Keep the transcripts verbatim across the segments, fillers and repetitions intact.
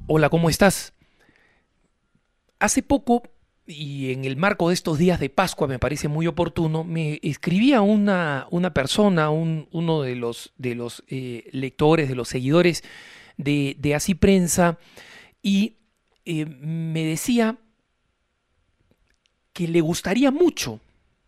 Hola, ¿cómo estás? Hace poco, y en el marco de estos días de Pascua me parece muy oportuno, me escribía una, una persona, un- uno de los, de los eh, lectores, de los seguidores de, de Así Prensa, y eh, me decía que le gustaría mucho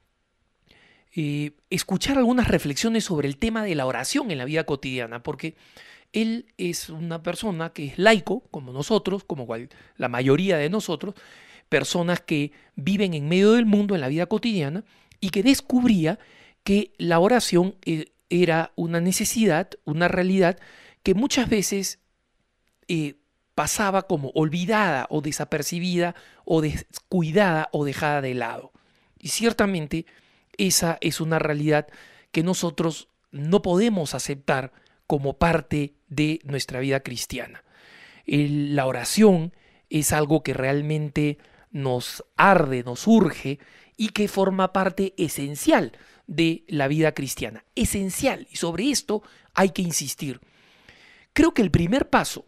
eh, escuchar algunas reflexiones sobre el tema de la oración en la vida cotidiana, porque él es una persona que es laico, como nosotros, como cual- la mayoría de nosotros, personas que viven en medio del mundo en la vida cotidiana y que descubría que la oración eh, era una necesidad, una realidad que muchas veces eh, pasaba como olvidada o desapercibida o descuidada o dejada de lado. Y ciertamente esa es una realidad que nosotros no podemos aceptar como parte de nuestra vida cristiana. El- la oración es algo que realmente nos arde, nos urge y que forma parte esencial de la vida cristiana. Esencial. Y sobre esto hay que insistir. Creo que el primer paso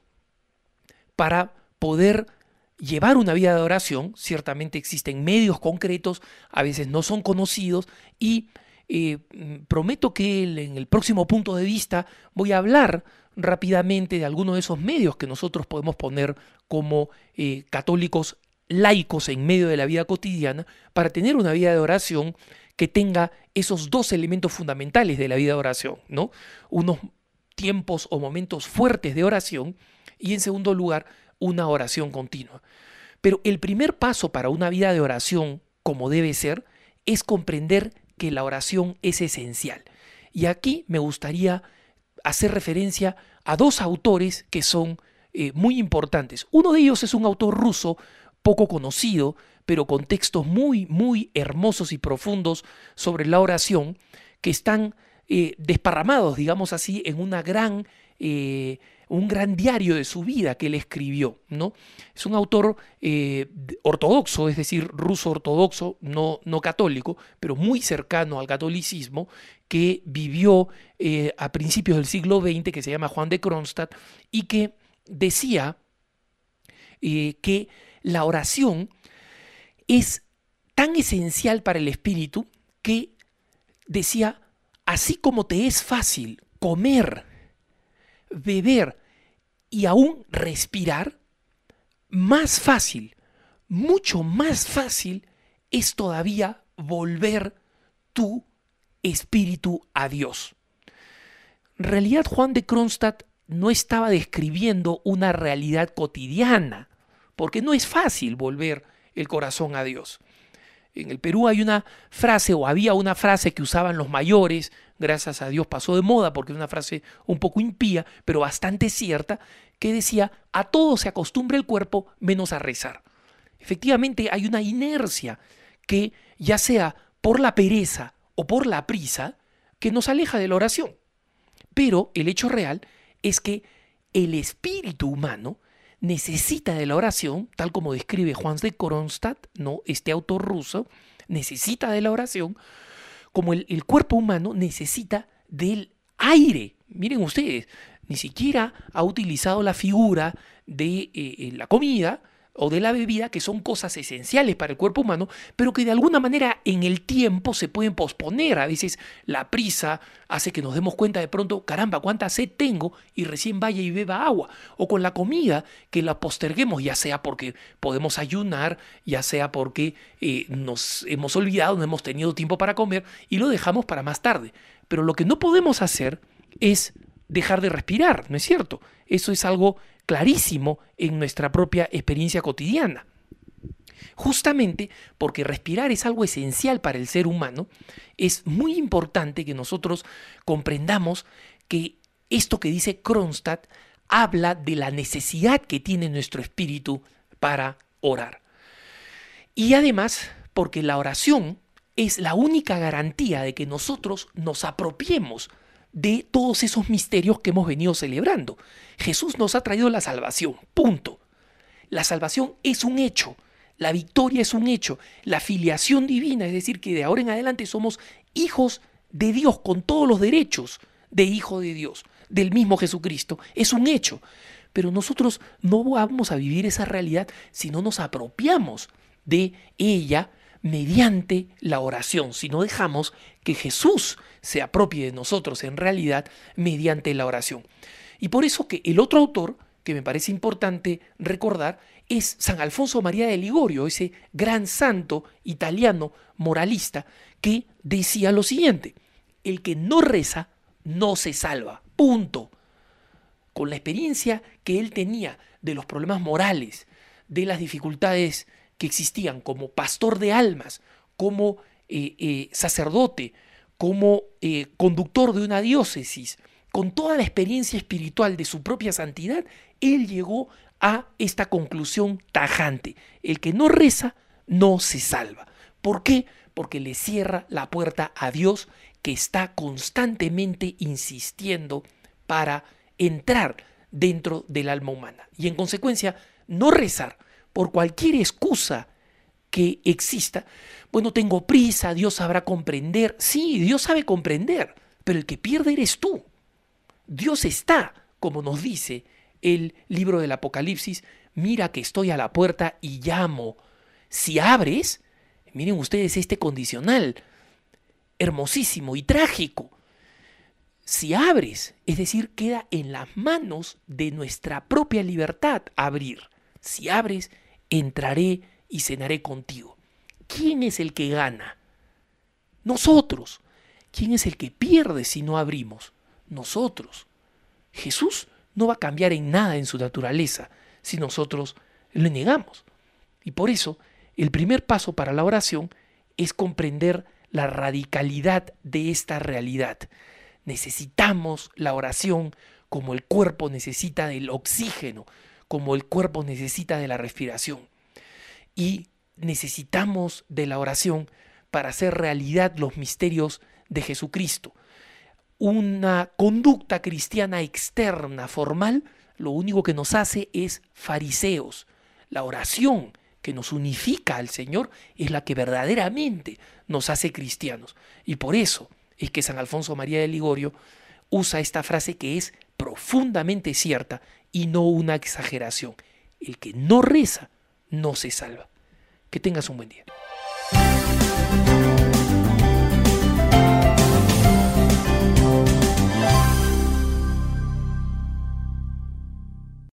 para poder llevar una vida de oración, ciertamente existen medios concretos, a veces no son conocidos y eh, mm, prometo que el- en el próximo punto de vista voy a hablar rápidamente de algunos de esos medios que nosotros podemos poner como eh, católicos laicos en medio de la vida cotidiana para tener una vida de oración que tenga esos dos elementos fundamentales de la vida de oración, ¿no? Unos tiempos o momentos fuertes de oración y en segundo lugar una oración continua. Pero el primer paso para una vida de oración, como debe ser, es comprender que la oración es esencial. Y aquí me gustaría hacer referencia a dos autores que son eh, muy importantes. Uno de ellos es un autor ruso poco conocido, pero con textos muy, muy hermosos y profundos sobre la oración, que están eh, desparramados, digamos así, en una gran, eh, un gran diario de su vida que él escribió, ¿no? Es un autor eh, ortodoxo, es decir, ruso ortodoxo, no, no católico, pero muy cercano al catolicismo, que vivió eh, a principios del siglo veinte, que se llama Juan de Kronstadt, y que decía eh, que la oración es tan esencial para el espíritu que decía, así como te es fácil comer, beber y aún respirar, más fácil, mucho más fácil es todavía volver tu espíritu a Dios. En realidad Juan de Kronstadt no estaba describiendo una realidad cotidiana, porque no es fácil volver el corazón a Dios. En el Perú hay una frase, o había una frase que usaban los mayores, gracias a Dios pasó de moda porque es una frase un poco impía, pero bastante cierta, que decía, a todo se acostumbra el cuerpo menos a rezar. Efectivamente hay una inercia que, ya sea por la pereza o por la prisa, que nos aleja de la oración. Pero el hecho real es que el espíritu humano necesita de la oración, tal como describe Juan de Kronstadt, ¿no? Este autor ruso, necesita de la oración, como el, el cuerpo humano necesita del aire. Miren ustedes, ni siquiera ha utilizado la figura de eh, la comida o de la bebida, que son cosas esenciales para el cuerpo humano, pero que de alguna manera en el tiempo se pueden posponer. A veces la prisa hace que nos demos cuenta de pronto, caramba, cuánta sed tengo y recién vaya y beba agua. O con la comida, que la posterguemos, ya sea porque podemos ayunar, ya sea porque eh, nos hemos olvidado, no hemos tenido tiempo para comer y lo dejamos para más tarde. Pero lo que no podemos hacer es dejar de respirar, ¿no es cierto? Eso es algo clarísimo en nuestra propia experiencia cotidiana. Justamente porque respirar es algo esencial para el ser humano, es muy importante que nosotros comprendamos que esto que dice Kronstadt habla de la necesidad que tiene nuestro espíritu para orar. Y además, porque la oración es la única garantía de que nosotros nos apropiemos de todos esos misterios que hemos venido celebrando. Jesús nos ha traído la salvación, punto. La salvación es un hecho, la victoria es un hecho, la filiación divina, es decir, que de ahora en adelante somos hijos de Dios con todos los derechos de hijo de Dios, del mismo Jesucristo, es un hecho. Pero nosotros no vamos a vivir esa realidad si no nos apropiamos de ella mediante la oración, si no dejamos que Jesús se apropie de nosotros en realidad mediante la oración. Y por eso que el otro autor que me parece importante recordar es San Alfonso María de Ligorio, ese gran santo italiano moralista que decía lo siguiente: el que no reza no se salva, punto. Con la experiencia que él tenía de los problemas morales, de las dificultades que existían como pastor de almas, como eh, eh, sacerdote, como eh, conductor de una diócesis, con toda la experiencia espiritual de su propia santidad, él llegó a esta conclusión tajante: el que no reza no se salva. ¿Por qué? Porque le cierra la puerta a Dios, que está constantemente insistiendo para entrar dentro del alma humana. Y en consecuencia, no rezar por cualquier excusa que exista. Bueno, tengo prisa, Dios sabrá comprender. Sí, Dios sabe comprender, pero el que pierde eres tú. Dios está, como nos dice el libro del Apocalipsis: mira que estoy a la puerta y llamo. Si abres, miren ustedes este condicional hermosísimo y trágico. Si abres, es decir, queda en las manos de nuestra propia libertad abrir. Si abres, entraré y cenaré contigo. ¿Quién es el que gana? Nosotros. ¿Quién es el que pierde si no abrimos? Nosotros. Jesús no va a cambiar en nada en su naturaleza si nosotros le negamos. Y por eso, el primer paso para la oración es comprender la radicalidad de esta realidad. Necesitamos la oración como el cuerpo necesita del oxígeno, como el cuerpo necesita de la respiración. Y necesitamos de la oración para hacer realidad los misterios de Jesucristo. Una conducta cristiana externa, formal, lo único que nos hace es fariseos. La oración que nos unifica al Señor es la que verdaderamente nos hace cristianos. Y por eso es que San Alfonso María de Ligorio usa esta frase que es profundamente cierta y no una exageración: el que no reza no se salva. Que tengas un buen día.